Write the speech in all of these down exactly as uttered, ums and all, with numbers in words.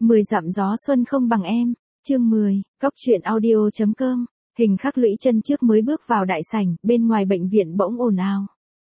mười dặm gió xuân không bằng em, chương mười, cốc truyện audio chấm com. Hình khắc lũy chân trước mới bước vào đại sảnh, bên ngoài bệnh viện bỗng ồn ào.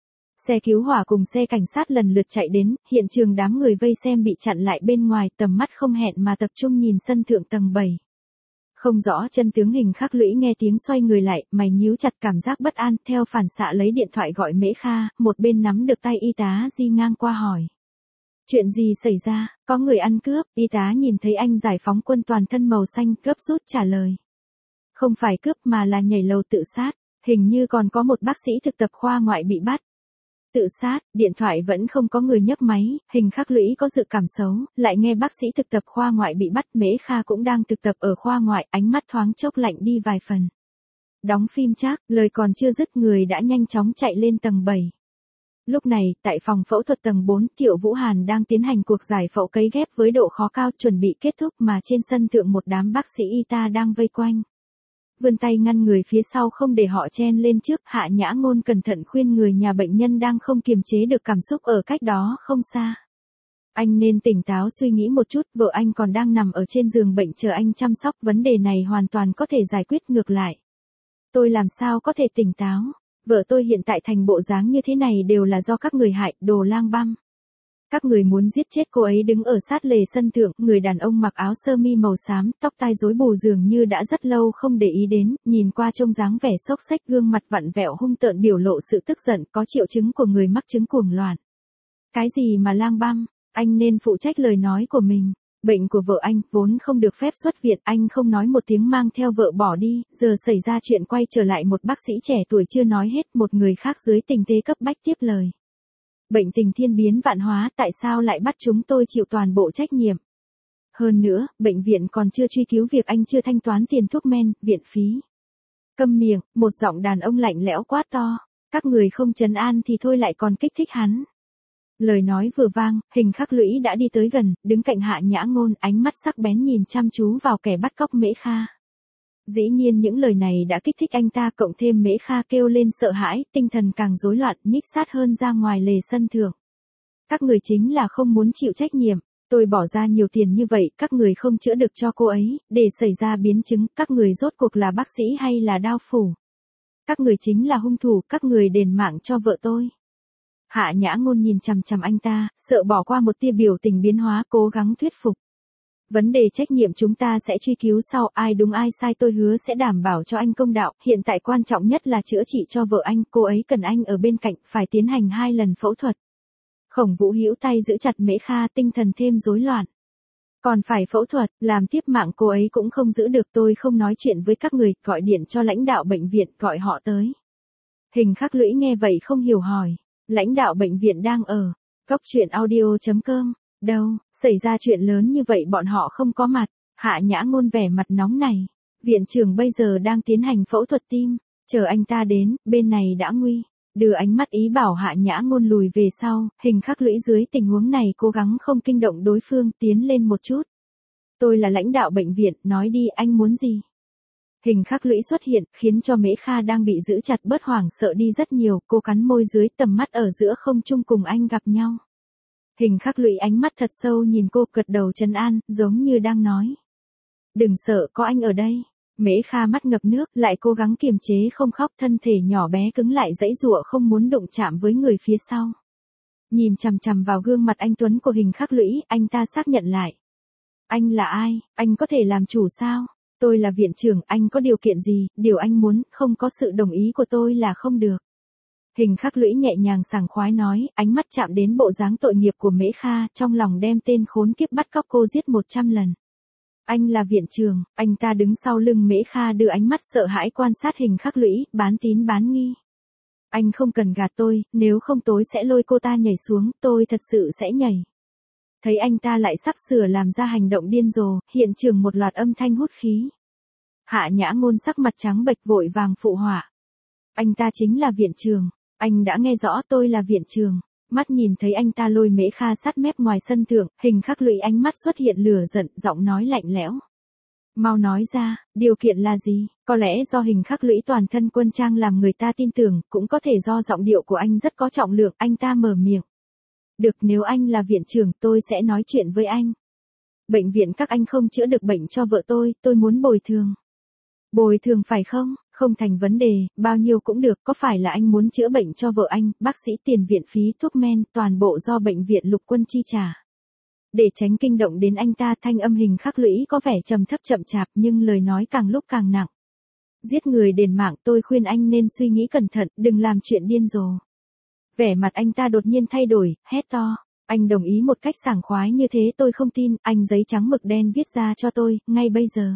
Xe cứu hỏa cùng xe cảnh sát lần lượt chạy đến, hiện trường đám người vây xem bị chặn lại bên ngoài, tầm mắt không hẹn mà tập trung nhìn sân thượng tầng bảy. Không rõ chân tướng, Hình khắc lũy nghe tiếng xoay người lại, mày nhíu chặt, cảm giác bất an, theo phản xạ lấy điện thoại gọi Mễ Kha, một bên nắm được tay y tá di ngang qua hỏi. Chuyện gì xảy ra, có người ăn cướp, y tá nhìn thấy anh giải phóng quân toàn thân màu xanh, gấp rút trả lời. Không phải cướp mà là nhảy lầu tự sát, hình như còn có một bác sĩ thực tập khoa ngoại bị bắt. Tự sát, điện thoại vẫn không có người nhấc máy, Hình khắc lũy có dự cảm xấu, lại nghe bác sĩ thực tập khoa ngoại bị bắt, Mễ Kha cũng đang thực tập ở khoa ngoại, ánh mắt thoáng chốc lạnh đi vài phần. Đóng phim chắc, lời còn chưa dứt người đã nhanh chóng chạy lên tầng bảy. Lúc này, tại phòng phẫu thuật tầng bốn, Thiệu Vũ Hàn đang tiến hành cuộc giải phẫu cấy ghép với độ khó cao, chuẩn bị kết thúc, mà trên sân thượng một đám bác sĩ y tá đang vây quanh. Vươn tay ngăn người phía sau không để họ chen lên trước, Hạ Nhã Ngôn cẩn thận khuyên người nhà bệnh nhân đang không kiềm chế được cảm xúc ở cách đó không xa. Anh nên tỉnh táo suy nghĩ một chút, vợ anh còn đang nằm ở trên giường bệnh chờ anh chăm sóc, vấn đề này hoàn toàn có thể giải quyết ngược lại. Tôi làm sao có thể tỉnh táo, vợ tôi hiện tại thành bộ dáng như thế này đều là do các người hại, đồ lang băm. Các người muốn giết chết cô ấy. Đứng ở sát lề sân thượng, người đàn ông mặc áo sơ mi màu xám, tóc tai rối bù dường như đã rất lâu không để ý đến, nhìn qua trông dáng vẻ xốc xếch, gương mặt vặn vẹo hung tợn biểu lộ sự tức giận, có triệu chứng của người mắc chứng cuồng loạn. Cái gì mà lang băm, anh nên phụ trách lời nói của mình. Bệnh của vợ anh vốn không được phép xuất viện, anh không nói một tiếng mang theo vợ bỏ đi, giờ xảy ra chuyện quay trở lại một bác sĩ trẻ tuổi chưa nói hết, một người khác dưới tình thế cấp bách tiếp lời. Bệnh tình thiên biến vạn hóa, tại sao lại bắt chúng tôi chịu toàn bộ trách nhiệm? Hơn nữa, bệnh viện còn chưa truy cứu việc anh chưa thanh toán tiền thuốc men, viện phí. Câm miệng, một giọng đàn ông lạnh lẽo quát to. Các người không trấn an thì thôi lại còn kích thích hắn. Lời nói vừa vang, Hình khắc lũy đã đi tới gần, đứng cạnh Hạ Nhã Ngôn, ánh mắt sắc bén nhìn chăm chú vào kẻ bắt cóc Mễ Kha. Dĩ nhiên những lời này đã kích thích anh ta, cộng thêm Mễ Kha kêu lên sợ hãi, tinh thần càng rối loạn, nhích sát hơn ra ngoài lề sân thượng. Các người chính là không muốn chịu trách nhiệm, tôi bỏ ra nhiều tiền như vậy, các người không chữa được cho cô ấy, để xảy ra biến chứng, các người rốt cuộc là bác sĩ hay là đao phủ? Các người chính là hung thủ, các người đền mạng cho vợ tôi. Hạ Nhã Ngôn nhìn chằm chằm anh ta, sợ bỏ qua một tia biểu tình biến hóa, cố gắng thuyết phục. Vấn đề trách nhiệm chúng ta sẽ truy cứu sau, ai đúng ai sai tôi hứa sẽ đảm bảo cho anh công đạo, hiện tại quan trọng nhất là chữa trị cho vợ anh, cô ấy cần anh ở bên cạnh, phải tiến hành hai lần phẫu thuật. Khổng Vũ hữu tay giữ chặt Mễ Kha, tinh thần thêm rối loạn. Còn phải phẫu thuật, làm tiếp mạng cô ấy cũng không giữ được, tôi không nói chuyện với các người, gọi điện cho lãnh đạo bệnh viện, gọi họ tới. Hình khắc lũy nghe vậy không hiểu hỏi, lãnh đạo bệnh viện đang ở cốc truyện audio chấm com. Đâu, xảy ra chuyện lớn như vậy bọn họ không có mặt. Hạ Nhã Ngôn vẻ mặt nóng này. Viện trưởng bây giờ đang tiến hành phẫu thuật tim, chờ anh ta đến, bên này đã nguy. Đưa ánh mắt ý bảo Hạ Nhã Ngôn lùi về sau, Hình khắc lũy dưới tình huống này cố gắng không kinh động đối phương, tiến lên một chút. Tôi là lãnh đạo bệnh viện, nói đi, anh muốn gì? Hình khắc lũy xuất hiện, khiến cho Mễ Kha đang bị giữ chặt bớt hoảng sợ đi rất nhiều, cô cắn môi dưới, tầm mắt ở giữa không trung cùng anh gặp nhau. Hình khắc lũy ánh mắt thật sâu nhìn cô, gật đầu trấn an, giống như đang nói. Đừng sợ, có anh ở đây. Mễ Kha mắt ngập nước, lại cố gắng kiềm chế không khóc, thân thể nhỏ bé cứng lại dãy giụa không muốn đụng chạm với người phía sau. Nhìn chằm chằm vào gương mặt anh tuấn của Hình khắc lũy, anh ta xác nhận lại. Anh là ai, anh có thể làm chủ sao? Tôi là viện trưởng, anh có điều kiện gì, điều anh muốn, không có sự đồng ý của tôi là không được. Hình khắc lũy nhẹ nhàng sảng khoái nói, ánh mắt chạm đến bộ dáng tội nghiệp của Mễ Kha, trong lòng đem tên khốn kiếp bắt cóc cô giết một trăm lần. Anh là viện trưởng, anh ta đứng sau lưng Mễ Kha đưa ánh mắt sợ hãi quan sát Hình khắc lũy, bán tín bán nghi. Anh không cần gạt tôi, nếu không tối sẽ lôi cô ta nhảy xuống, tôi thật sự sẽ nhảy. Thấy anh ta lại sắp sửa làm ra hành động điên rồ, hiện trường một loạt âm thanh hút khí. Hạ Nhã Ngôn sắc mặt trắng bệch vội vàng phụ họa. Anh ta chính là viện trưởng. Anh đã nghe rõ, tôi là viện trưởng. Mắt nhìn thấy anh ta lôi Mễ Kha sát mép ngoài sân thượng, Hình khắc lũy ánh mắt xuất hiện lửa giận, giọng nói lạnh lẽo. Mau nói ra, điều kiện là gì? Có lẽ do Hình khắc lũy toàn thân quân trang làm người ta tin tưởng, cũng có thể do giọng điệu của anh rất có trọng lượng, anh ta mở miệng. Được, nếu anh là viện trưởng tôi sẽ nói chuyện với anh. Bệnh viện các anh không chữa được bệnh cho vợ tôi, tôi muốn bồi thường. Bồi thường phải không? Không thành vấn đề, bao nhiêu cũng được, có phải là anh muốn chữa bệnh cho vợ anh, bác sĩ tiền viện phí thuốc men, toàn bộ do bệnh viện Lục Quân chi trả. Để tránh kinh động đến anh ta, thanh âm Hình Khắc Lũy có vẻ trầm thấp chậm chạp nhưng lời nói càng lúc càng nặng. Giết người đền mạng, tôi khuyên anh nên suy nghĩ cẩn thận, đừng làm chuyện điên rồ. Vẻ mặt anh ta đột nhiên thay đổi, hét to. Anh đồng ý một cách sảng khoái như thế tôi không tin, anh giấy trắng mực đen viết ra cho tôi, ngay bây giờ.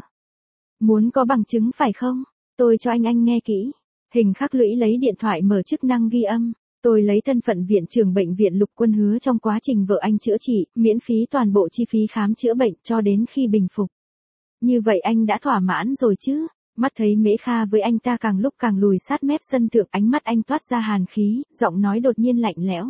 Muốn có bằng chứng phải không? Tôi cho anh anh nghe kỹ. Hình Khắc Lũy lấy điện thoại mở chức năng ghi âm. Tôi lấy thân phận viện trưởng bệnh viện Lục Quân hứa trong quá trình vợ anh chữa trị, miễn phí toàn bộ chi phí khám chữa bệnh cho đến khi bình phục. Như vậy anh đã thỏa mãn rồi chứ? Mắt thấy Mễ Kha với anh ta càng lúc càng lùi sát mép sân thượng, ánh mắt anh toát ra hàn khí, giọng nói đột nhiên lạnh lẽo.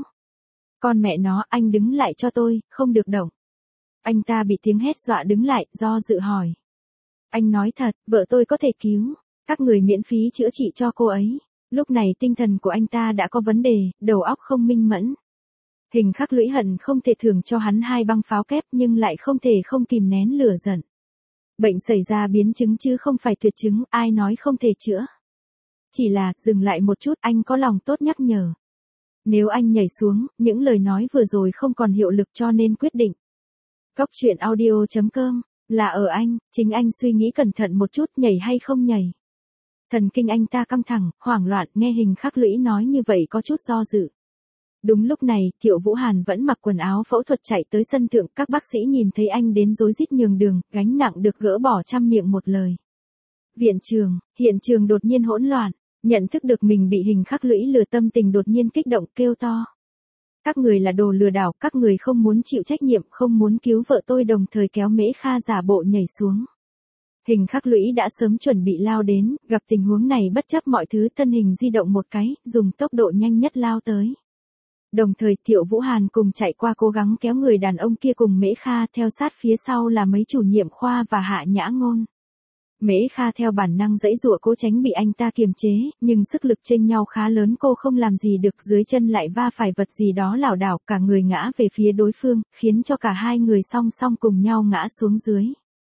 Con mẹ nó, anh đứng lại cho tôi, không được động. Anh ta bị tiếng hét dọa đứng lại, do dự hỏi. Anh nói thật, vợ tôi có thể cứu, các người miễn phí chữa trị cho cô ấy. Lúc này tinh thần của anh ta đã có vấn đề, đầu óc không minh mẫn. Hình Khắc Lũy hận không thể thưởng cho hắn hai băng pháo kép nhưng lại không thể không kìm nén lửa giận. Bệnh xảy ra biến chứng chứ không phải tuyệt chứng, ai nói không thể chữa. Chỉ là, dừng lại một chút, anh có lòng tốt nhắc nhở. Nếu anh nhảy xuống, những lời nói vừa rồi không còn hiệu lực cho nên quyết định. Cóc truyện audio chấm com, là ở anh, chính anh suy nghĩ cẩn thận một chút, nhảy hay không nhảy. Thần kinh anh ta căng thẳng, hoảng loạn, nghe Hình Khắc Lũy nói như vậy có chút do dự. Đúng lúc này, Thiệu Vũ Hàn vẫn mặc quần áo phẫu thuật chạy tới sân thượng, các bác sĩ nhìn thấy anh đến rối rít nhường đường, gánh nặng được gỡ bỏ trăm miệng một lời. Viện trường, hiện trường đột nhiên hỗn loạn, nhận thức được mình bị Hình Khắc Lũy lừa, tâm tình đột nhiên kích động kêu to. Các người là đồ lừa đảo, các người không muốn chịu trách nhiệm, không muốn cứu vợ tôi, đồng thời kéo Mễ Kha giả bộ nhảy xuống. Hình Khắc Lũy đã sớm chuẩn bị lao đến, gặp tình huống này bất chấp mọi thứ thân hình di động một cái, dùng tốc độ nhanh nhất lao tới. Đồng thời Thiệu Vũ Hàn cùng chạy qua cố gắng kéo người đàn ông kia cùng Mễ Kha, theo sát phía sau là mấy chủ nhiệm khoa và Hạ Nhã Ngôn. Mễ Kha theo bản năng giãy giụa cố tránh bị anh ta kiềm chế, nhưng sức lực chênh nhau khá lớn, cô không làm gì được, dưới chân lại va phải vật gì đó lảo đảo, cả người ngã về phía đối phương, khiến cho cả hai người song song cùng nhau ngã xuống dưới.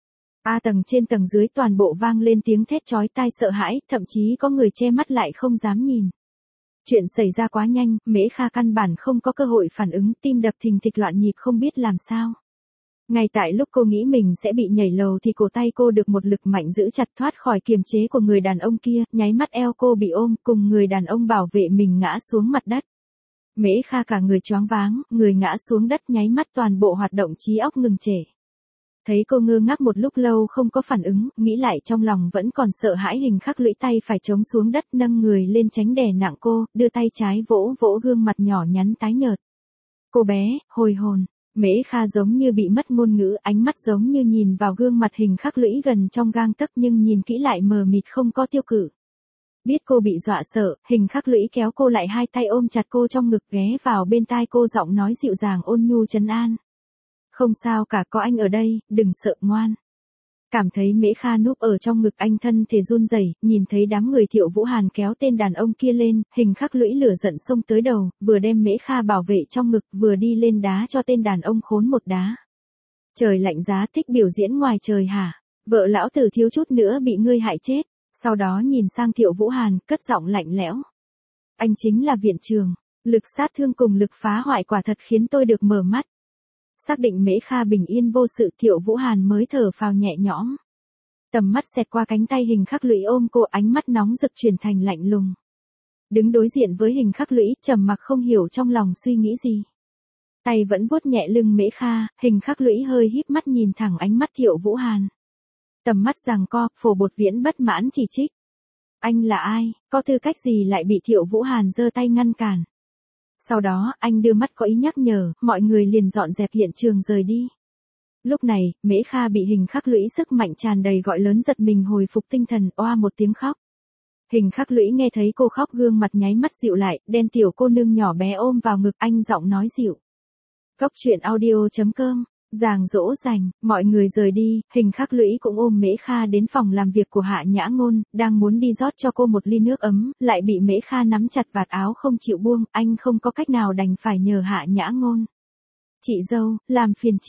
A tầng trên tầng dưới toàn bộ vang lên tiếng thét chói tai sợ hãi, thậm chí có người che mắt lại không dám nhìn. Chuyện xảy ra quá nhanh, Mễ Kha căn bản không có cơ hội phản ứng, tim đập thình thịch loạn nhịp không biết làm sao. Ngay tại lúc cô nghĩ mình sẽ bị nhảy lầu thì cổ tay cô được một lực mạnh giữ chặt, thoát khỏi kiềm chế của người đàn ông kia, nháy mắt eo cô bị ôm, cùng người đàn ông bảo vệ mình ngã xuống mặt đất. Mễ Kha cả người choáng váng, người ngã xuống đất, nháy mắt toàn bộ hoạt động trí óc ngừng trệ. Thấy cô ngơ ngác một lúc lâu không có phản ứng, nghĩ lại trong lòng vẫn còn sợ hãi, Hình Khắc Lũy tay phải chống xuống đất, nâng người lên tránh đè nặng cô, đưa tay trái vỗ vỗ gương mặt nhỏ nhắn tái nhợt. Cô bé, hồi hồn. Mễ Kha giống như bị mất ngôn ngữ, ánh mắt giống như nhìn vào gương mặt Hình Khắc Lũy gần trong gang tấc nhưng nhìn kỹ lại mờ mịt không có tiêu cự. Biết cô bị dọa sợ, Hình Khắc Lũy kéo cô lại, hai tay ôm chặt cô trong ngực, ghé vào bên tai cô, giọng nói dịu dàng ôn nhu trấn an. Không sao cả, có anh ở đây, đừng sợ, ngoan. Cảm thấy Mễ Kha núp ở trong ngực anh, thân thể run rẩy, nhìn thấy đám người Thiệu Vũ Hàn kéo tên đàn ông kia lên, Hình Khắc Lũy lửa giận xông tới đầu, vừa đem Mễ Kha bảo vệ trong ngực, vừa đi lên đá cho tên đàn ông khốn một đá. Trời lạnh giá, thích biểu diễn ngoài trời hả? Vợ lão tử thiếu chút nữa bị ngươi hại chết. Sau đó nhìn sang Thiệu Vũ Hàn, cất giọng lạnh lẽo. Anh chính là viện trường, lực sát thương cùng lực phá hoại quả thật khiến tôi được mở mắt. Xác định Mễ Kha bình yên vô sự, Thiệu Vũ Hàn mới thở phào nhẹ nhõm. Tầm mắt xẹt qua cánh tay Hình Khắc Lũy ôm cô, ánh mắt nóng rực chuyển thành lạnh lùng. Đứng đối diện với Hình Khắc Lũy, trầm mặc không hiểu trong lòng suy nghĩ gì. Tay vẫn vuốt nhẹ lưng Mễ Kha, Hình Khắc Lũy hơi híp mắt nhìn thẳng ánh mắt Thiệu Vũ Hàn. Tầm mắt giằng co, Phổ Bột Viễn bất mãn chỉ trích. Anh là ai, có tư cách gì lại bị Thiệu Vũ Hàn giơ tay ngăn cản. Sau đó, anh đưa mắt có ý nhắc nhở, mọi người liền dọn dẹp hiện trường rời đi. Lúc này, Mễ Kha bị Hình Khắc Lũy sức mạnh tràn đầy gọi lớn giật mình hồi phục tinh thần, oa một tiếng khóc. Hình Khắc Lũy nghe thấy cô khóc, gương mặt nháy mắt dịu lại, đen tiểu cô nương nhỏ bé ôm vào ngực anh, giọng nói dịu. Cóc truyện audio chấm com, giảng dỗ dành, mọi người rời đi, Hình Khắc Lũy cũng ôm Mễ Kha đến phòng làm việc của Hạ Nhã Ngôn, đang muốn đi rót cho cô một ly nước ấm, lại bị Mễ Kha nắm chặt vạt áo không chịu buông, anh không có cách nào đành phải nhờ Hạ Nhã Ngôn. Chị dâu, làm phiền chị.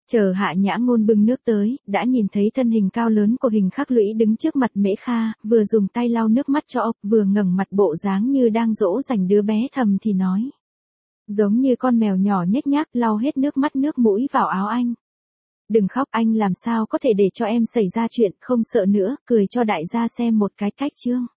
Chờ Hạ Nhã Ngôn bưng nước tới, đã nhìn thấy thân hình cao lớn của Hình Khắc Lũy đứng trước mặt Mễ Kha, vừa dùng tay lau nước mắt cho ốc, vừa ngẩng mặt bộ dáng như đang dỗ dành đứa bé thầm thì nói. Giống như con mèo nhỏ nhếch nhác lau hết nước mắt nước mũi vào áo anh. Đừng khóc, anh làm sao có thể để cho em xảy ra chuyện, không sợ nữa, cười cho đại gia xem một cái cách chương.